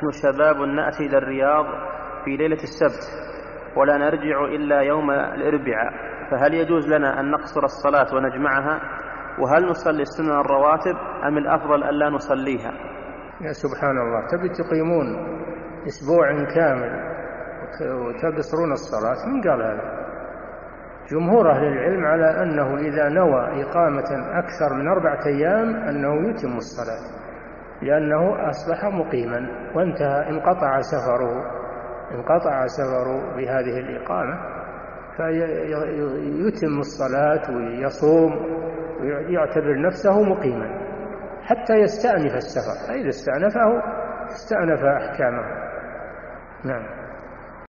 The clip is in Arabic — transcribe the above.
نحن شباب نأتي إلى الرياض في ليلة السبت ولا نرجع إلا يوم الأربعاء، فهل يجوز لنا أن نقصر الصلاة ونجمعها؟ وهل نصلي السنن الرواتب أم الأفضل ألا نصليها؟ يا سبحان الله، تبي تقيمون أسبوع كامل وتقصرون الصلاة؟ من قال هذا؟ جمهور أهل العلم على أنه إذا نوى إقامة أكثر من 4 أيام أنه يتم الصلاة، لأنه أصبح مقيما وانتهى، انقطع سفره بهذه الإقامة، فيتم الصلاة ويصوم ويعتبر نفسه مقيما حتى يستأنف السفر، فإذا استأنفه استأنف أحكامه. نعم.